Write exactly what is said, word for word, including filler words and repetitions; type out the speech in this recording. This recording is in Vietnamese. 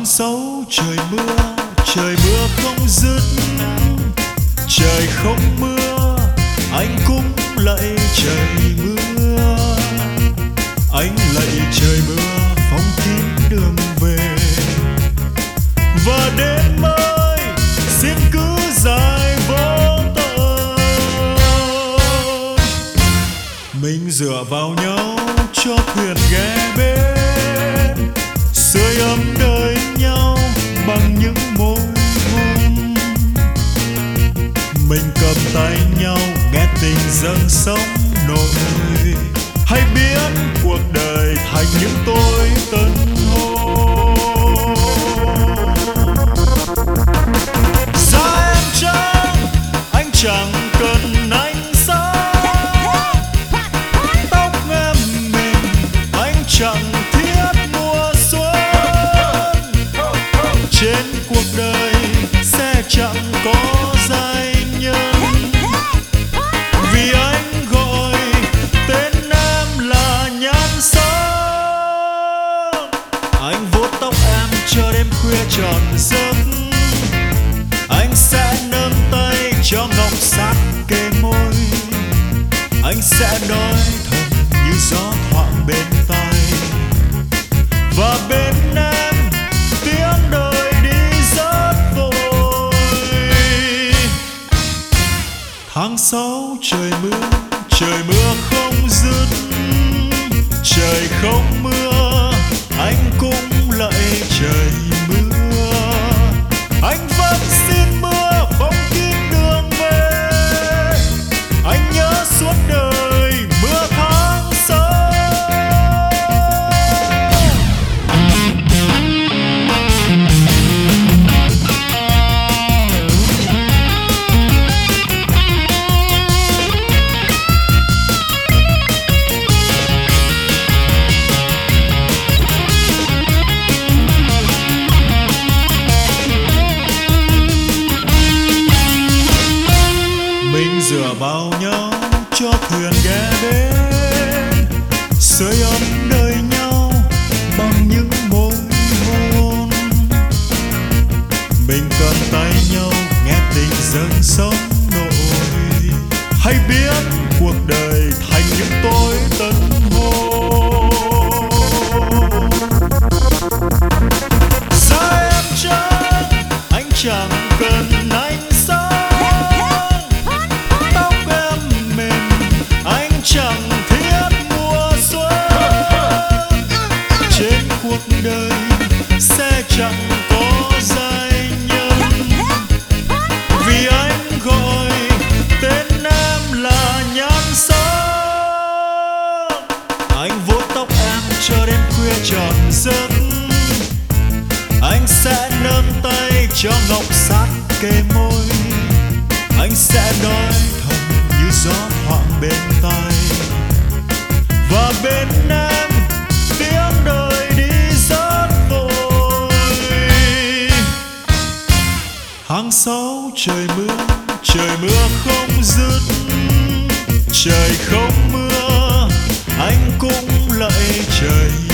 sáu trời mưa, trời mưa không dứt. Trời không mưa, anh cũng lạy trời mưa. Anh lạy trời mưa phóng kín đường về. Và đêm ơi xin cứ dài vô tận. Mình dựa vào nhau cho thuyền ghé bên, sưởi ấm đời nhau bằng những môi hôn. Mình cầm tay nhau nghe tình dâng sóng nổi. Hãy biến cuộc đời thành những tối tân hôn. Da em trắng, anh chẳng cần ánh sáng. Tóc em mềm, anh chẳng thiết mùa xuân. Trên cuộc đời sẽ chẳng có giai nhân, vì anh gọi tên em là nhan sắc. Anh vuốt tóc em cho đêm khuya tròn giấc. Anh sẽ nắm tay cho ngọc sắc kề môi. Anh sẽ nói thầm như gió thoảng bên tai. Và bên em tiếng đời đi rất vội. Tháng sáu trời mưa, trời mưa không dứt. Trời không mưa, anh cũng lạy trời mưa. Anh vẫn xin mưa phóng kín đường về. Anh nhớ suốt đời mưa tháng sáu. Mình dựa vào nhau cho thuyền ghé đến, sưởi ấm đời nhau bằng những môi hôn. Mình cầm tay nhau nghe tình dâng sóng nổi. Hãy biến cuộc đời thành những tối tân hôn. Da em trắng, anh chẳng cần ánh sáng. Chẳng thiết mùa xuân. Trên cuộc đời sẽ chẳng có giai nhân, vì anh gọi tên em là nhan sắc. Anh vuốt tóc em cho đêm khuya tròn giấc. Anh sẽ nắm tay cho ngọc sắc kề môi. Anh sẽ nói thầm như gió thoảng bên tai. Và bên em tiếng đời đi rất vội. Tháng sáu trời mưa, trời mưa không dứt. Trời không mưa, anh cũng lạy trời